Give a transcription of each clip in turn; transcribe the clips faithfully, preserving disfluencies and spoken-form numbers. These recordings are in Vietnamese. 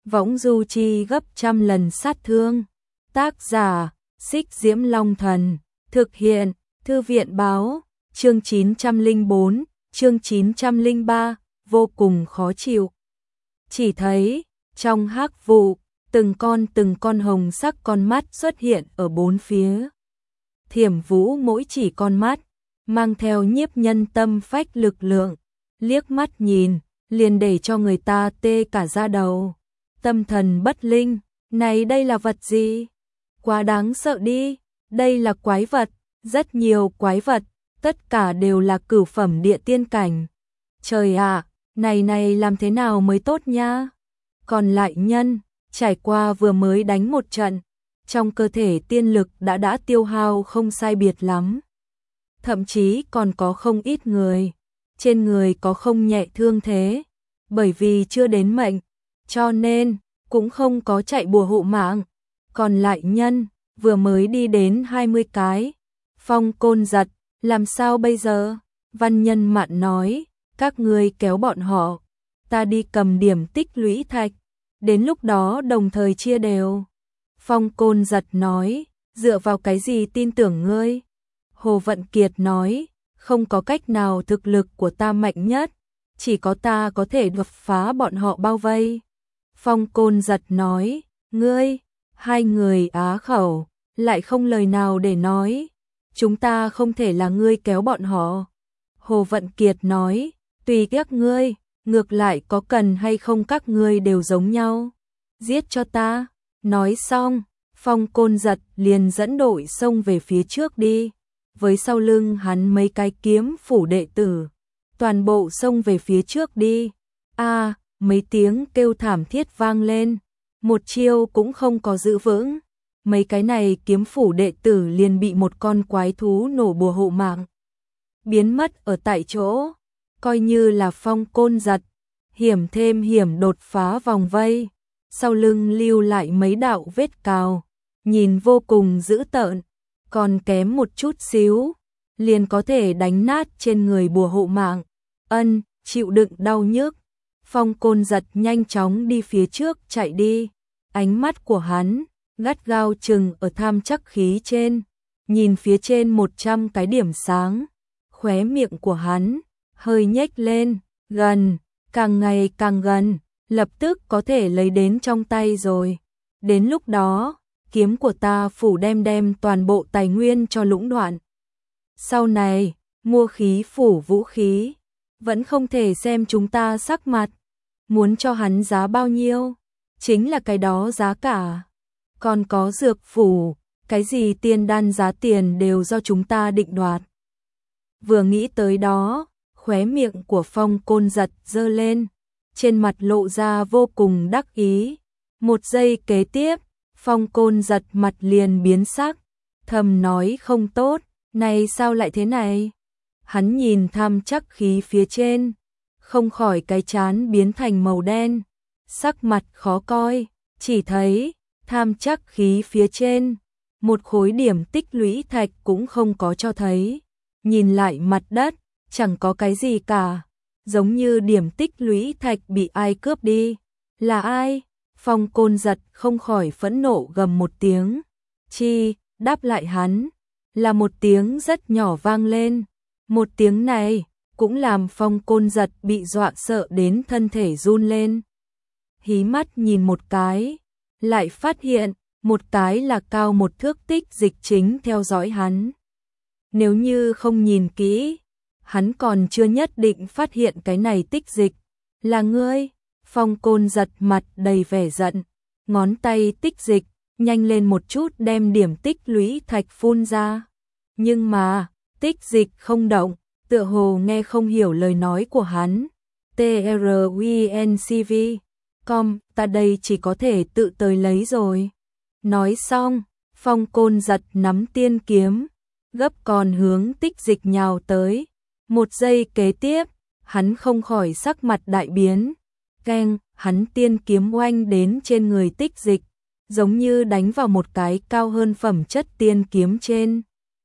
võng du chi gấp trăm lần sát thương. Tác giả, Xích Diễm Long Thần, thực hiện, Thư viện báo, chương chín trăm lẻ bốn, chương chín trăm lẻ ba, vô cùng khó chịu. Chỉ thấy, trong hắc vụ, từng con từng con hồng sắc con mắt xuất hiện ở bốn phía. Thiểm Vũ mỗi chỉ con mắt, mang theo nhiếp nhân tâm phách lực lượng, liếc mắt nhìn, liền để cho người ta tê cả da đầu. Tâm thần bất linh, này đây là vật gì? Quá đáng sợ đi, đây là quái vật, rất nhiều quái vật, tất cả đều là cửu phẩm địa tiên cảnh. Trời ạ, này này làm thế nào mới tốt nha? Còn lại nhân, trải qua vừa mới đánh một trận, trong cơ thể tiên lực đã đã tiêu hao không sai biệt lắm. Thậm chí còn có không ít người, trên người có không nhẹ thương thế, bởi vì chưa đến mệnh, cho nên cũng không có chạy bùa hộ mạng. Còn lại nhân, vừa mới đi đến hai mươi cái. Phong Côn giật, làm sao bây giờ? Văn Nhân Mạn nói, các ngươi kéo bọn họ, ta đi cầm điểm tích lũy thạch, đến lúc đó đồng thời chia đều. Phong Côn giật nói, dựa vào cái gì tin tưởng ngươi? Hồ Vận Kiệt nói, không có cách nào, thực lực của ta mạnh nhất, chỉ có ta có thể đột phá bọn họ bao vây. Phong Côn giật nói, ngươi, hai người á khẩu, lại không lời nào để nói, chúng ta không thể là ngươi kéo bọn họ. Hồ Vận Kiệt nói, tùy các ngươi, ngược lại có cần hay không các ngươi đều giống nhau, giết cho ta. Nói xong, Phong Côn giật liền dẫn đội xông về phía trước đi, với sau lưng hắn mấy cái kiếm phủ đệ tử, toàn bộ xông về phía trước đi. A, à, mấy tiếng kêu thảm thiết vang lên, một chiêu cũng không có giữ vững, mấy cái này kiếm phủ đệ tử liền bị một con quái thú nổ bùa hộ mạng, biến mất ở tại chỗ. Coi như là Phong Côn giật, hiểm thêm hiểm đột phá vòng vây, sau lưng lưu lại mấy đạo vết cào, nhìn vô cùng dữ tợn, còn kém một chút xíu, liền có thể đánh nát trên người bùa hộ mạng. Ân, chịu đựng đau nhức. Phong Côn giật nhanh chóng đi phía trước chạy đi, ánh mắt của hắn gắt gao chừng ở tham chắc khí trên, nhìn phía trên một trăm cái điểm sáng, khóe miệng của hắn hơi nhếch lên, gần, càng ngày càng gần, lập tức có thể lấy đến trong tay rồi. Đến lúc đó, kiếm của ta phủ đem đem toàn bộ tài nguyên cho lũng đoạn. Sau này, mua khí phủ vũ khí, vẫn không thể xem chúng ta sắc mặt, muốn cho hắn giá bao nhiêu, chính là cái đó giá cả. Còn có dược phủ, cái gì tiên đan giá tiền đều do chúng ta định đoạt. Vừa nghĩ tới đó, khóe miệng của Phong Côn giật giơ lên, trên mặt lộ ra vô cùng đắc ý. Một giây kế tiếp, Phong Côn giật mặt liền biến sắc, thầm nói không tốt, này sao lại thế này? Hắn nhìn tham chắc khí phía trên, không khỏi cái trán biến thành màu đen, sắc mặt khó coi, chỉ thấy tham chắc khí phía trên, một khối điểm tích lũy thạch cũng không có cho thấy, nhìn lại mặt đất, chẳng có cái gì cả, giống như điểm tích lũy thạch bị ai cướp đi. Là ai? Phong Côn giật không khỏi phẫn nộ gầm một tiếng. Chi, đáp lại hắn, là một tiếng rất nhỏ vang lên. Một tiếng này cũng làm Phong Côn giật bị dọa sợ đến thân thể run lên. Hí mắt nhìn một cái, lại phát hiện một cái là cao một thước tích dịch chính theo dõi hắn. Nếu như không nhìn kỹ, hắn còn chưa nhất định phát hiện cái này tích dịch là ngươi. Phong Côn giật mặt đầy vẻ giận, ngón tay tích dịch nhanh lên một chút đem điểm tích lũy thạch phun ra. Nhưng mà, tích dịch không động, tựa hồ nghe không hiểu lời nói của hắn. T R U N C V, com, ta đây chỉ có thể tự tới lấy rồi. Nói xong, Phong Côn giật nắm tiên kiếm, gấp còn hướng tích dịch nhào tới. Một giây kế tiếp, hắn không khỏi sắc mặt đại biến. Keng, hắn tiên kiếm oanh đến trên người tích dịch, giống như đánh vào một cái cao hơn phẩm chất tiên kiếm trên.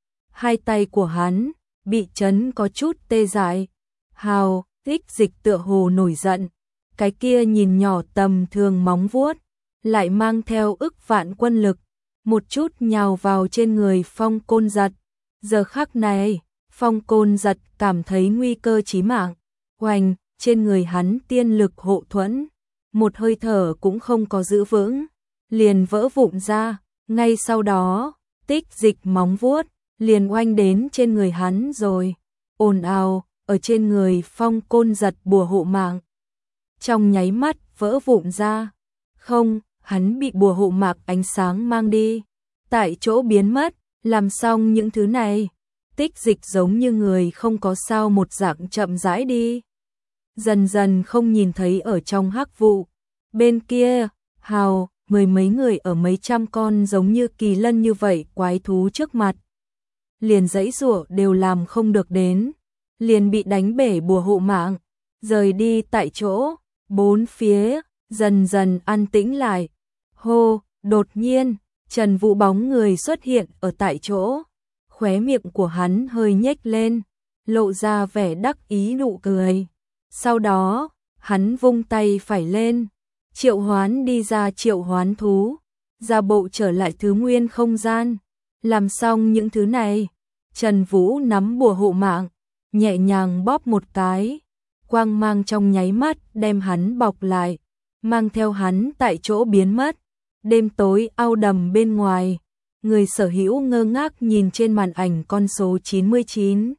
Hai tay của hắn bị chấn có chút tê dại. Hào, tích dịch tựa hồ nổi giận, cái kia nhìn nhỏ tầm thường móng vuốt, lại mang theo ức vạn quân lực, một chút nhào vào trên người Phong Côn Giật. Giờ khắc này, Phong Côn Giật cảm thấy nguy cơ chí mạng, hoành, trên người hắn tiên lực hộ thuẫn, một hơi thở cũng không có giữ vững, liền vỡ vụn ra, ngay sau đó, tích dịch móng vuốt, liền oanh đến trên người hắn rồi, ồn ào, ở trên người Phong Côn Giật bùa hộ mạng. Trong nháy mắt vỡ vụn ra, không, hắn bị bùa hộ mạc ánh sáng mang đi, tại chỗ biến mất, làm xong những thứ này, tích dịch giống như người không có sao một dạng chậm rãi đi. Dần dần không nhìn thấy ở trong hắc vụ, bên kia, hào, mười mấy người ở mấy trăm con giống như kỳ lân như vậy quái thú trước mặt. Liền giãy giụa đều làm không được đến, liền bị đánh bể bùa hộ mạng, rời đi tại chỗ, bốn phía, dần dần an tĩnh lại. Hô, đột nhiên, Trần Vũ bóng người xuất hiện ở tại chỗ, khóe miệng của hắn hơi nhếch lên, lộ ra vẻ đắc ý nụ cười. Sau đó, hắn vung tay phải lên, triệu hoán đi ra triệu hoán thú, ra bộ trở lại thứ nguyên không gian. Làm xong những thứ này, Trần Vũ nắm bùa hộ mạng, nhẹ nhàng bóp một cái, quang mang trong nháy mắt đem hắn bọc lại, mang theo hắn tại chỗ biến mất. Đêm tối au đầm bên ngoài, người sở hữu ngơ ngác nhìn trên màn ảnh con số chín mươi chín.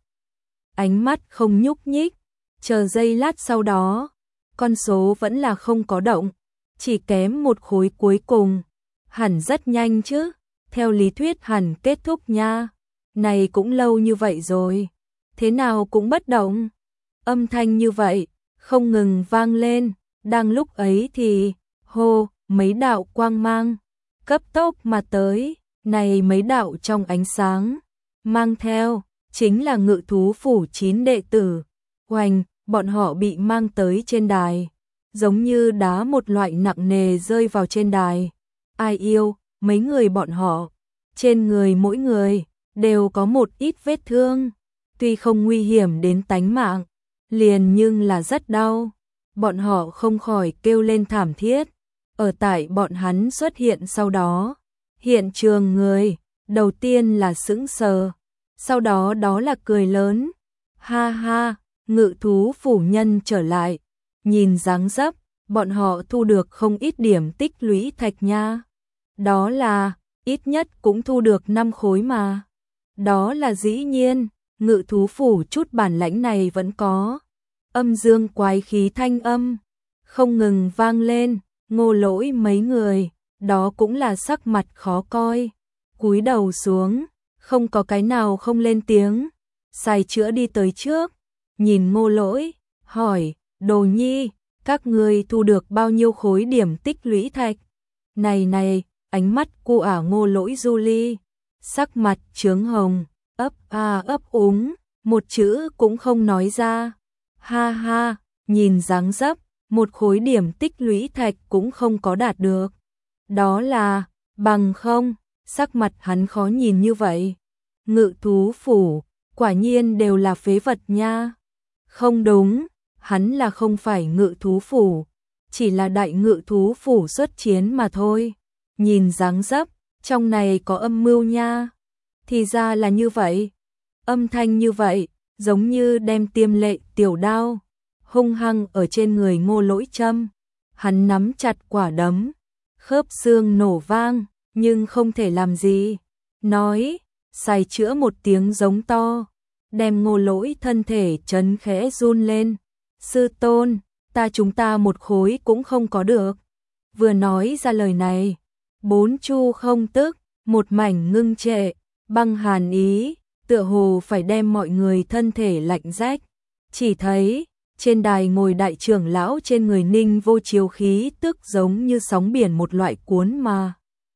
Ánh mắt không nhúc nhích, chờ giây lát sau đó, con số vẫn là không có động, chỉ kém một khối cuối cùng. Hẳn rất nhanh chứ, theo lý thuyết hẳn kết thúc nha, này cũng lâu như vậy rồi, thế nào cũng bất động. Âm thanh như vậy, không ngừng vang lên, đang lúc ấy thì, hô, mấy đạo quang mang, cấp tốc mà tới, này mấy đạo trong ánh sáng, mang theo, chính là ngự thú phủ chín đệ tử, hoành, bọn họ bị mang tới trên đài, giống như đá một loại nặng nề rơi vào trên đài. Ai yêu, mấy người bọn họ, trên người mỗi người, đều có một ít vết thương, tuy không nguy hiểm đến tánh mạng, liền nhưng là rất đau, bọn họ không khỏi kêu lên thảm thiết. Ở tại bọn hắn xuất hiện sau đó, hiện trường người, đầu tiên là sững sờ, sau đó đó là cười lớn, ha ha, ngự thú phủ nhân trở lại, nhìn dáng dấp, bọn họ thu được không ít điểm tích lũy thạch nha, đó là, ít nhất cũng thu được năm khối mà, đó là dĩ nhiên, ngự thú phủ chút bản lãnh này vẫn có, âm dương quái khí thanh âm, không ngừng vang lên. Ngô Lỗi mấy người, đó cũng là sắc mặt khó coi, cúi đầu xuống, không có cái nào không lên tiếng. Sai Chữa đi tới trước, nhìn Ngô Lỗi, hỏi, Đồ Nhi, các ngươi thu được bao nhiêu khối điểm tích lũy thạch? Này này, ánh mắt cu ả Ngô Lỗi du ly, sắc mặt chướng hồng, ấp a ấp úng, một chữ cũng không nói ra. Ha ha, nhìn dáng dấp, một khối điểm tích lũy thạch cũng không có đạt được. Đó là, bằng không, sắc mặt hắn khó nhìn như vậy. Ngự thú phủ, quả nhiên đều là phế vật nha. Không đúng, hắn là không phải ngự thú phủ, chỉ là đại ngự thú phủ xuất chiến mà thôi. Nhìn dáng dấp, trong này có âm mưu nha. Thì ra là như vậy. Âm thanh như vậy, giống như đem tiêm lệ tiểu đao hung hăng ở trên người Ngô Lỗi châm. Hắn nắm chặt quả đấm, khớp xương nổ vang, nhưng không thể làm gì. Nói, Sai Chữa một tiếng giống to, đem Ngô Lỗi thân thể chấn khẽ run lên. Sư tôn, ta chúng ta một khối cũng không có được. Vừa nói ra lời này, bốn chu không tức, một mảnh ngưng trệ, băng hàn ý, tựa hồ phải đem mọi người thân thể lạnh rách. Chỉ thấy, trên đài ngồi đại trưởng lão trên người Ninh Vô Chiếu khí tức giống như sóng biển một loại cuốn mà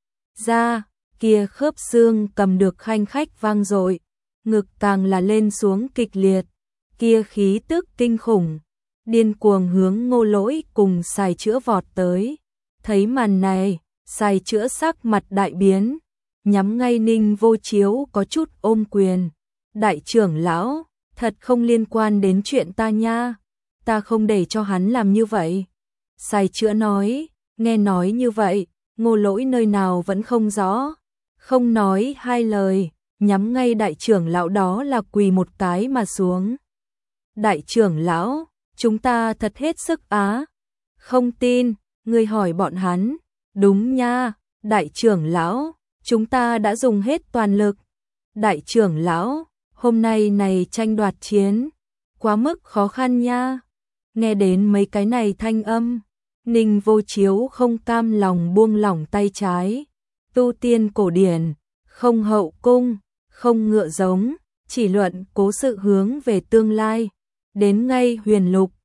ra, kia khớp xương cầm được khanh khách vang dội, ngực càng là lên xuống kịch liệt, kia khí tức kinh khủng, điên cuồng hướng Ngô Lỗi cùng Sai Chữa vọt tới. Thấy màn này, Sai Chữa sắc mặt đại biến, nhắm ngay Ninh Vô Chiếu có chút ôm quyền. Đại trưởng lão, thật không liên quan đến chuyện ta nha, ta không để cho hắn làm như vậy. Sai chữa nói, nghe nói như vậy, Ngô Lỗi nơi nào vẫn không rõ, không nói hai lời, nhắm ngay đại trưởng lão đó là quỳ một cái mà xuống. Đại trưởng lão, chúng ta thật hết sức á. Không tin, ngươi hỏi bọn hắn. Đúng nha, đại trưởng lão, chúng ta đã dùng hết toàn lực. Đại trưởng lão, hôm nay này tranh đoạt chiến, quá mức khó khăn nha. Nghe đến mấy cái này thanh âm, Ninh Vô Chiếu không cam lòng buông lỏng tay trái. Tu tiên cổ điển, không hậu cung, không ngựa giống, chỉ luận cố sự hướng về tương lai. Đến ngay huyền lục,